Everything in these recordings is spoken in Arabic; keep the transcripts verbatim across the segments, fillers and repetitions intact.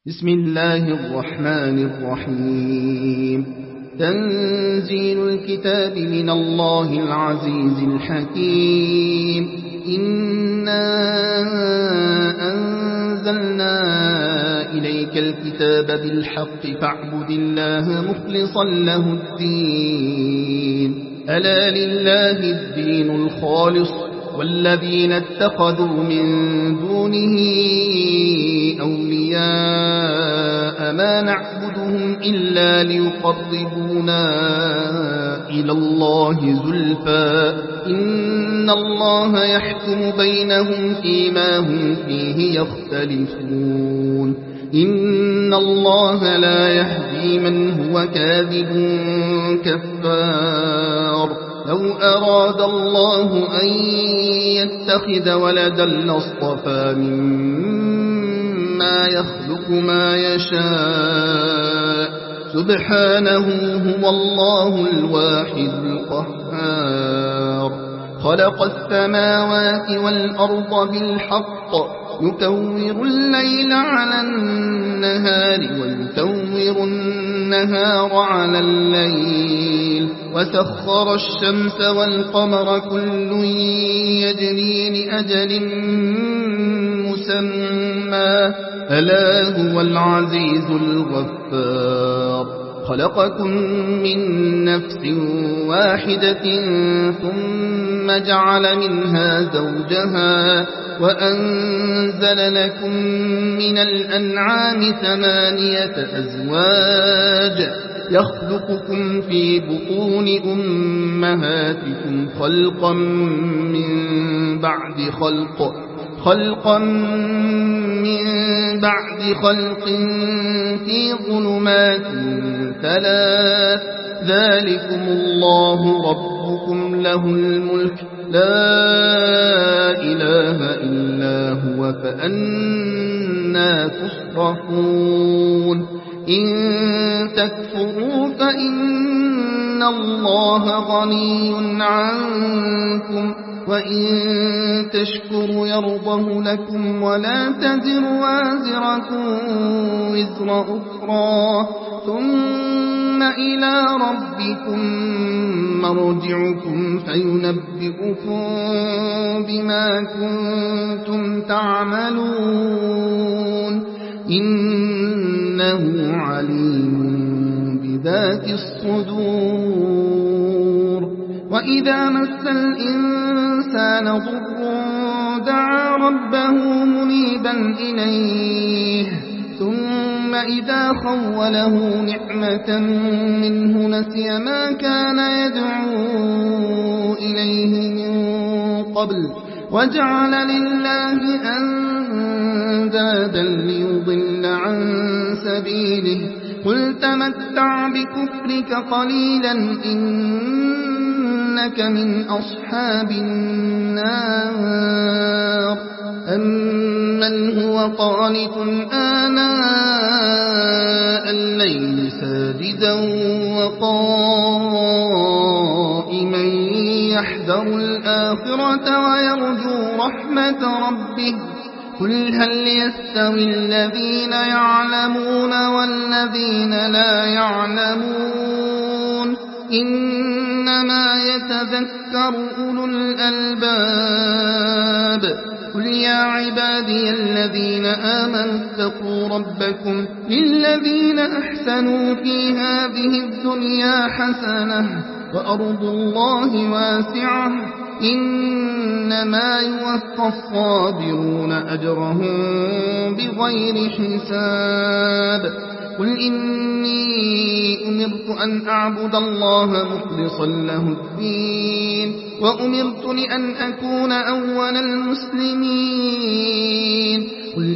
بسم الله الرحمن الرحيم تنزيل الكتاب من الله العزيز الحكيم إنا أنزلنا إليك الكتاب بالحق فاعبد الله مخلصا له الدين ألا لله الدين الخالص والذين اتخذوا من دونه أولياء ما نعبدهم إلا ليقربونا إلى الله زلفى إن الله يحكم بينهم فيما هم فيه يختلفون إن الله لا يهدي من هو كاذب كفار لو أراد الله أن يتخذ ولدا لاصطفى مما يخلق ما يشاء سبحانه هو الله الواحد القهار خلق السماوات والأرض بالحق يكور الليل على النهار ويكور النهار على الليل وسخر الشمس والقمر كل يجري لأجل مسمى ألا هو العزيز الغفار خلقكم من نفس واحدة ثم جعل منها زوجها وأنزل لكم من الأنعام ثمانية أزواج يخلقكم في بطون أمهاتكم خلقا من بعد خلق خلقا من بعد خلق في ظلمات ثلاث ذلكم الله ربكم له الملك لا إله إلا هو فأنا تصرفون إن تكفروا فإن الله غني عنكم وإن تشكروا يرضه لكم ولا تزر وازرة وزر أخرى ثم إلى ربكم مرجعكم فينبئكم بما كنتم تعملون إنه عليم بذات الصدور وإذا مس الإنسان ضر دعا ربه منيبا إليه ثم إذا خوله نعمة منه نسي ما كان يدعو إليه من قبل وجعل لله أندادا ليضل عن سبيله قل تمتع بكفرك قليلا إنك من أصحاب النار أمن هو قانت آناء الليل ساجدا وقائما يحذر الآخرة ويرجو رحمة ربه قل هل يستوي الذين يعلمون والذين لا يعلمون إنما يتذكر أولو الألباب قل يا عبادي الذين آمنوا اتقوا ربكم للذين أحسنوا في هذه الدنيا حسنة وأرض الله واسعة إنما يوفى الصابرون أجرهم بغير حساب قل إني أمرت أن أعبد الله مخلصا له الدين وأمرت لأن أكون أول المسلمين قل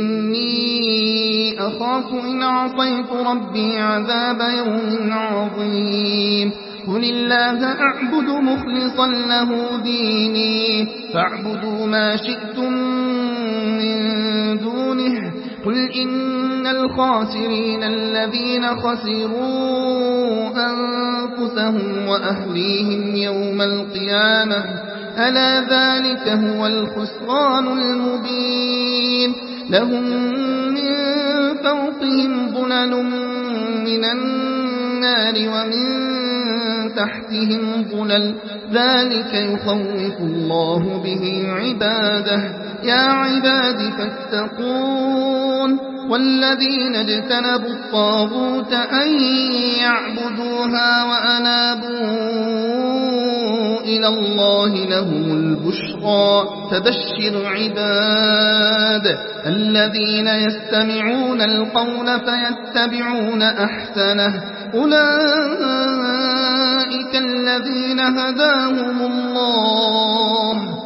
إني أخاف إن عصيت ربي عذاب يوم عظيم قل الله أعبد مخلصا له ديني فاعبدوا ما شئتم من دونه قل إن الخاسرين الذين خسروا أنفسهم وأهليهم يوم القيامة ألا ذلك هو الخسران المبين لهم من فوقهم ظلل من النار ومن تحتهم ظلل ذلك يخوف الله به عباده يا عباد فاتقون والذين اجتنبوا الطاغوت أن يعبدوها وأنابوا إلى الله لهم البشرى فبشر عباد الذين يستمعون القول فيتبعون أحسنه أولئك الذين هداهم الله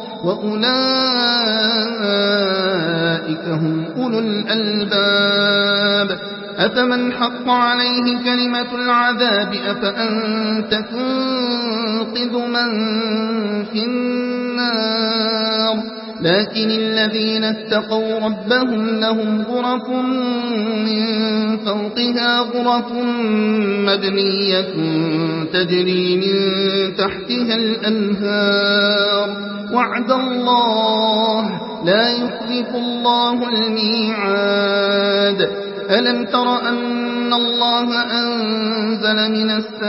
وأولئك هم أولو الألباب أفمن حق عليه كلمة العذاب أفأنت تنقذ من في النار لكن الذين اتقوا ربهم لهم غرف من فوقها غرف مبنية تجري من تحتها الأنهار وعد الله لا يخلف الله الميعاد ألم تر أن الله أنزل من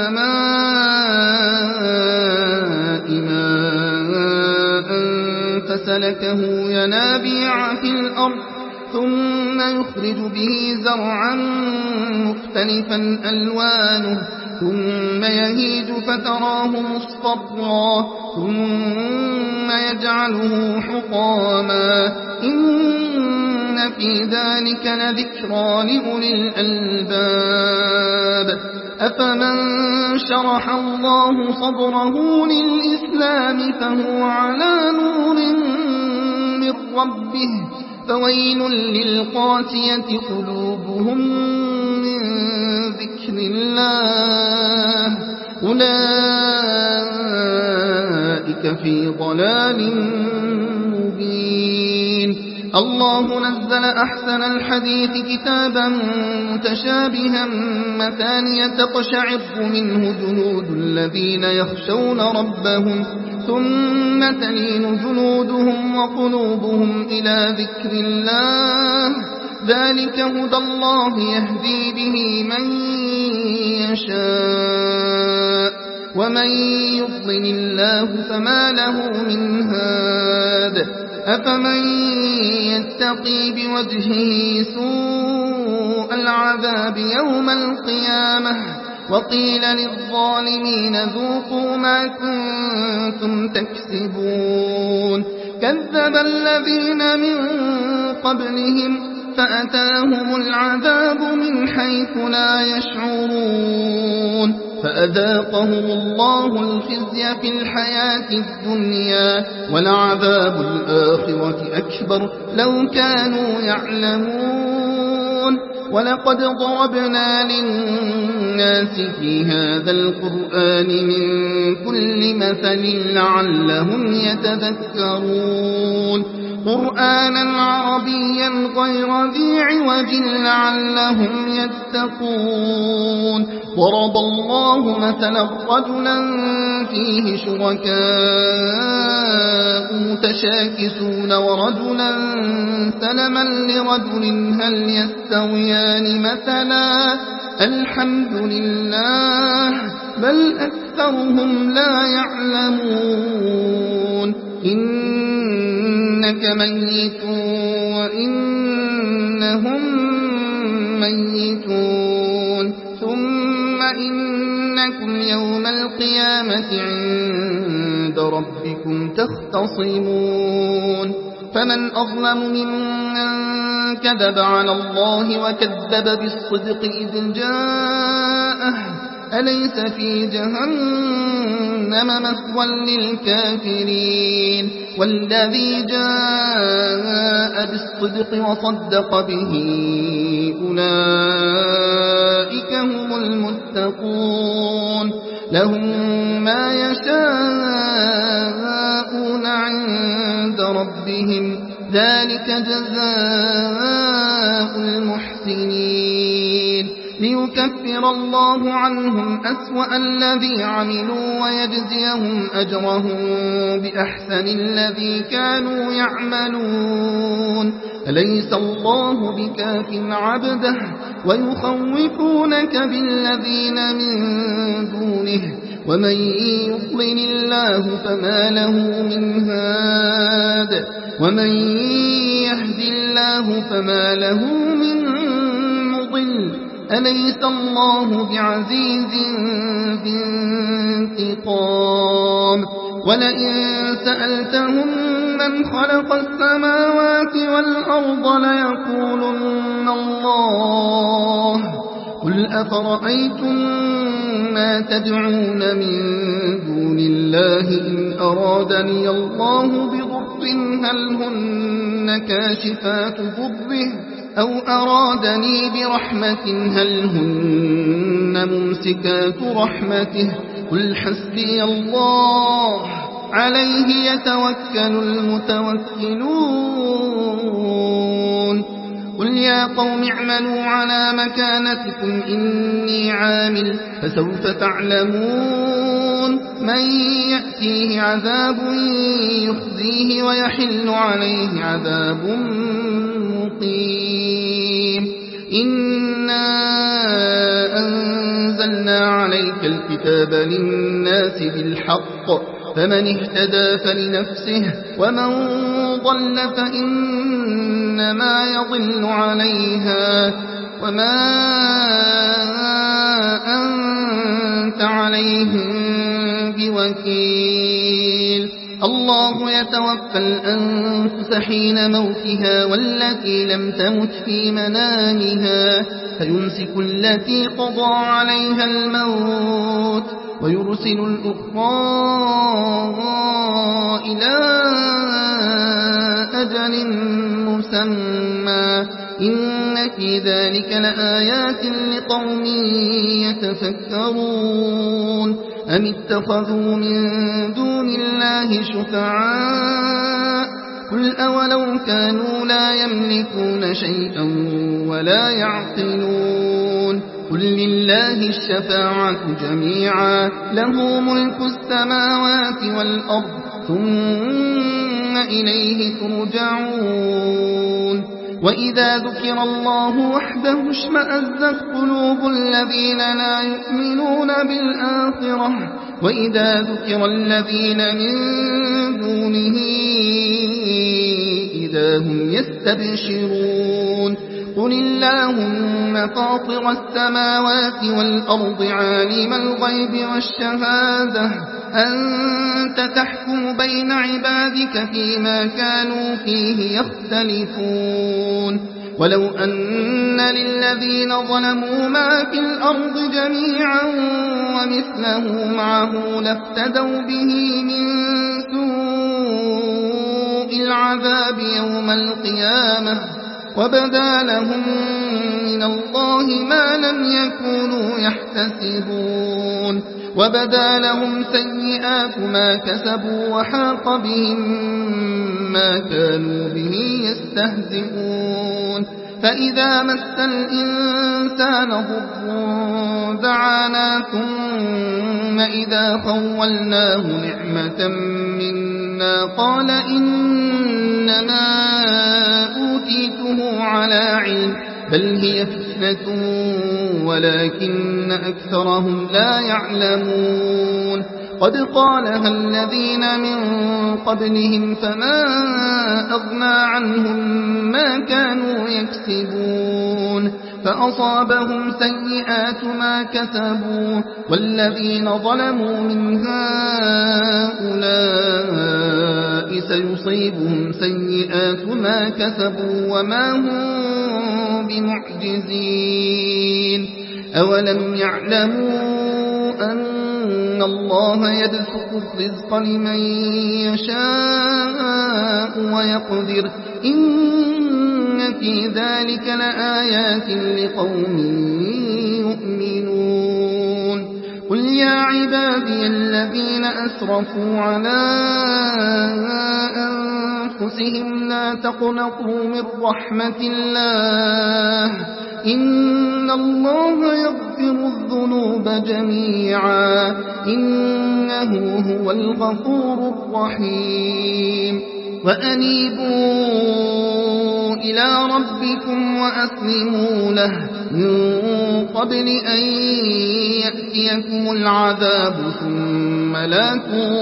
السماء ماء فسلكه ينابيع في الأرض ثم يخرج به زرعا مختلفا ألوانه ثم يهيج فتراه مصفرا ثم يجعله حطاما إن في ذلك لذكرى لأولي الألباب أفمن شرح الله صدره للإسلام فهو على نور من ربه فويل للقاسية قلوبهم من ذكر الله أولئك في ضلال مبين الله نزل أحسن الحديث كتابا متشابها مثانية تقشعر منه جلود الذين يخشون ربهم ثم تلين جلودهم وقلوبهم إلى ذكر الله ذلك هدى الله يهدي به من يشاء ومن يضلل الله فما له من هاد أفمن يتقي بوجهه سوء العذاب يوم القيامة وقيل للظالمين ذوقوا ما كنتم تكسبون كذب الذين من قبلهم فأتاهم العذاب من حيث لا يشعرون فأذاقهم الله الخزي في الحياة الدنيا ولعذاب الآخرة أكبر لو كانوا يعلمون ولقد ضربنا للناس في هذا القرآن من كل مثل لعلهم يتذكرون قرآنا عربيا غير ذي عوج لعلهم يتقون ضرب الله مثلا رجلا فيه شركاء متشاكسون ورجلا سلما لرجل هل يستويان مثلا الحمد لله بل أكثرهم لا يعلمون إنك ميت وإنهم ميتون ثم إنكم يوم القيامة عند ربكم تختصمون فمن أظلم ممن كذب على الله وكذب بالصدق إذ جاءه أليس في جهنم مثوى للكافرين والذي جاء بالصدق وصدق به أولئك هم المتقون لهم ما يشاءون عند ربهم ذلك جزاء المحسنين ليكفر الله عنهم أسوأ الذي عملوا ويجزيهم أجرهم بأحسن الذي كانوا يعملون أليس الله بكاف عبده ويخوفونك بالذين من دونه ومن يضلل الله فما له من هاد ومن يهد الله فما له من مضل أليس الله بعزيز ذي انتقام ولئن سألتهم من خلق السماوات والأرض ليقولن الله قل أفرأيتم ما تدعون من دون الله إن أرادني الله بضر هل هن كاشفات ضره أو أرادني برحمة هل هن ممسكات رحمته قل حسبي الله عليه يتوكل المتوكلون قل يا قوم اعملوا على مكانتكم إني عامل فسوف تعلمون من يأتيه عذاب يخزيه ويحل عليه عذاب مقيم إنا أنزلنا عليك الكتاب للناس بالحق فمن اهتدى فلنفسه ومن ضل فإنما يضل عليها وما أنت عليهم بوكيل الله يتوفى الأنفس حين موتها والتي لم تمت في منامها فيمسك التي قضى عليها الموت ويرسل الأخرى إلى أجل مسمى إن في ذلك لآيات لقوم يتفكرون أم اتخذوا من دون الله شفعاء قل أولو كانوا لا يملكون شيئا ولا يعقلون قل لله الشفاعة جميعا له ملك السماوات والأرض ثم إليه ترجعون وإذا ذكر الله وحده اشمأزت قلوب الذين لا يؤمنون بالآخرة وإذا ذكر الذين من دونه إذا هم يستبشرون قل اللهم فاطر السماوات والأرض عالم الغيب والشهادة أنت تحكم بين عبادك فيما كانوا فيه يختلفون ولو أن للذين ظلموا ما في الأرض جميعا ومثله معه لافتدوا به من سوء العذاب يوم القيامة وبدا لهم من الله ما لم يكونوا يحتسبون وبدا لهم سيئات ما كسبوا وحاق بهم ما كانوا به يستهزئون فإذا مس الإنسان ضر دعانا ثم إذا خولناه نعمة منا قال إنما أوتيته على علم بل هي فتنة ولكن أكثرهم لا يعلمون قد قالها الذين من قبلهم فما أغنى عنهم ما كانوا يكسبون فأصابهم سيئات ما كسبوا والذين ظلموا من هؤلاء سيصيبهم سيئات ما كسبوا وما هم بمعجزين أولم يعلموا أن الله يبسط الرزق لمن يشاء ويقدر إن في ذلك لآيات لقوم يؤمنون قل يا عبادي الذين أسرفوا على أنفسهم لا تقنطوا من رحمة الله إن الله يغفر الذنوب جميعا إنه هو الغفور الرحيم وأنيبوا إلى ربكم وأسلموا له من قبل أن يأتيكم العذاب ثم لا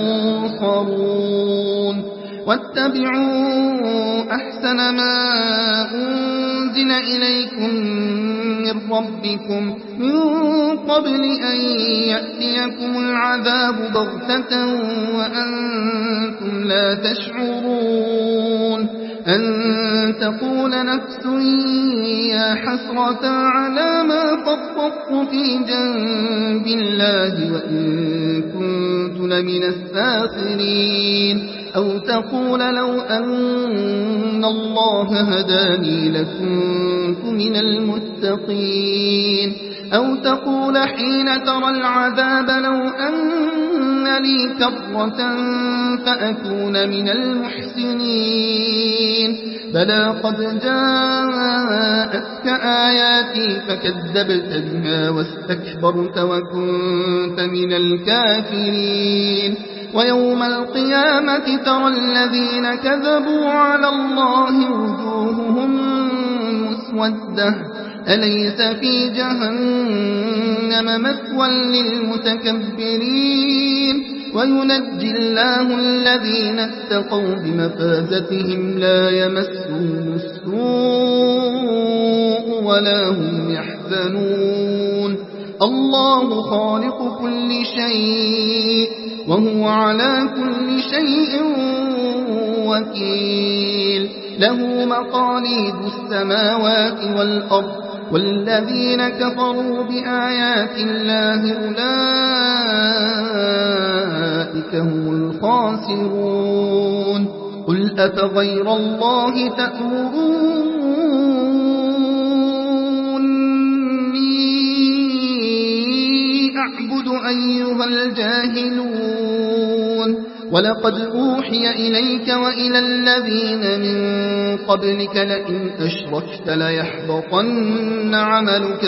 تنصرون واتبعوا أحسن ما أنزل إليكم من ربكم من قبل أن يأتيكم العذاب بغتة وأنتم لا تشعرون أن تقول نفس يا حسرة على ما فرطت في جنب الله وإن كنت لمن الساخرين أو تقول لو أن الله هداني لكنت من المتقين أو تقول حين ترى العذاب لو أن لي كرة فأكون من المحسنين بلى قد جاءتك آياتي فكذبت بها واستكبرت وكنت من الكافرين ويوم القيامة ترى الذين كذبوا على الله وجوههم مسودة أليس في جهنم مثوى للمتكبرين وينجي الله الذين اتقوا بمفازتهم لا يمسهم السوء ولا هم يحزنون الله خالق كل شيء وهو على كل شيء وكيل له مقاليد السماوات والأرض والذين كفروا بآيات الله أولئك هم الخاسرون قل أفغير الله تأمروني أعبد أيها الجاهلون ولقد أوحي إليك وإلى الذين من قبلك لئن أشركت ليحبطن عملك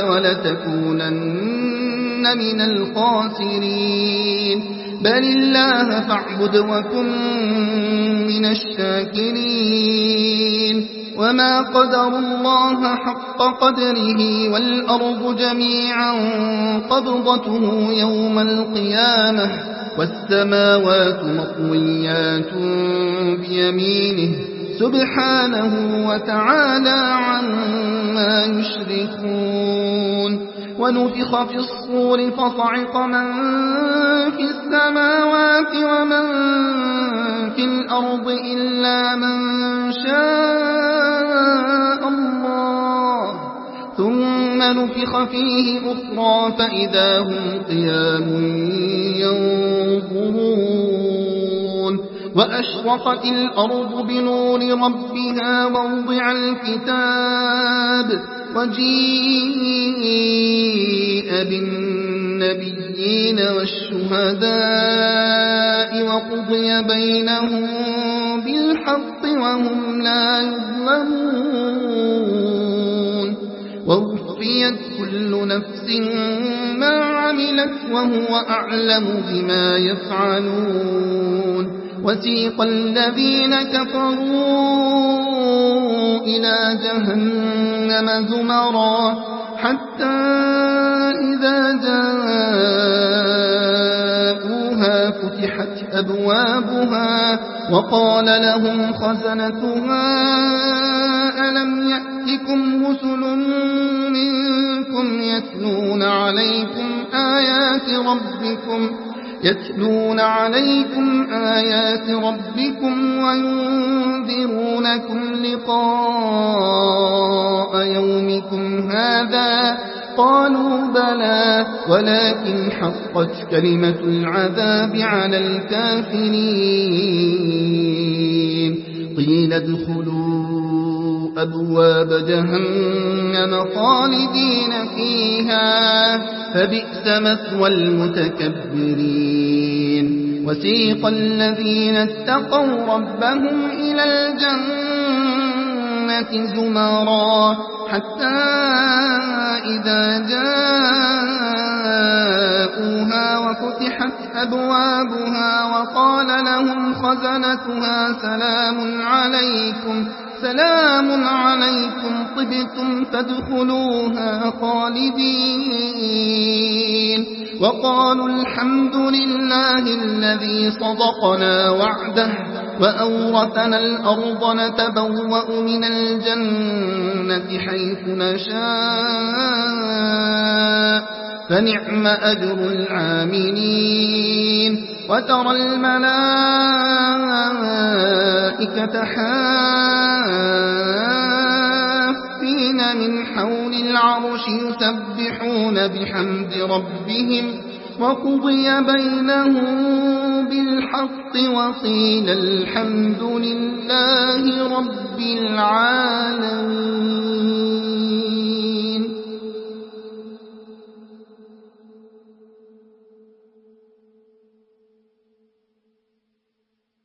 ولتكونن من الخاسرين بل الله فاعبد وكن من الشاكرين وما قدر الله حق قدره والأرض جميعا قبضته يوم القيامة والسماوات مطويات بيمينه سبحانه وتعالى عما يشركون ونفخ في الصور فصعق من في السماوات ومن في الأرض إلا من شاء الله ثم نفخ فيه أخرى فإذا هم قيام ينظرون وأشرقت الأرض بنور ربها ووضع الكتاب وجيء بالنبيين والشهداء وقضي بينهم بالحق وهم لا يظلمون ووفيت كل نفس ما عملت وهو أعلم بما يفعلون وسيق الذين كفروا إلى جهنم زمرا حتى إذا جاءوها فتحت أبوابها وقال لهم خزنتها ألم يأتكم رسل منكم يتلون عليكم آيات ربكم يتلون عليكم آيات ربكم وينذرونكم لقاء يومكم هذا قالوا بلى ولكن حقت كلمة العذاب على الكافرين قيل ادخلوا أبواب جهنم خالدين فيها فبئس مثوى المتكبرين وسيق الذين اتقوا ربهم إلى الجنة زمرا حتى إذا جاءوها وفتحت أبوابها وقال لهم خزنتها سلام عليكم سلام عليكم طبتم فادخلوها خالدين وقالوا الحمد لله الذي صدقنا وعده وأورثنا الأرض نتبوأ من الجنة حيث نشاء فنعم أجر العاملين وترى الملائكة حافين من حول العرش يسبحون بحمد ربهم وقضي بينهم بالحق وقيل الحمد لله رب العالمين.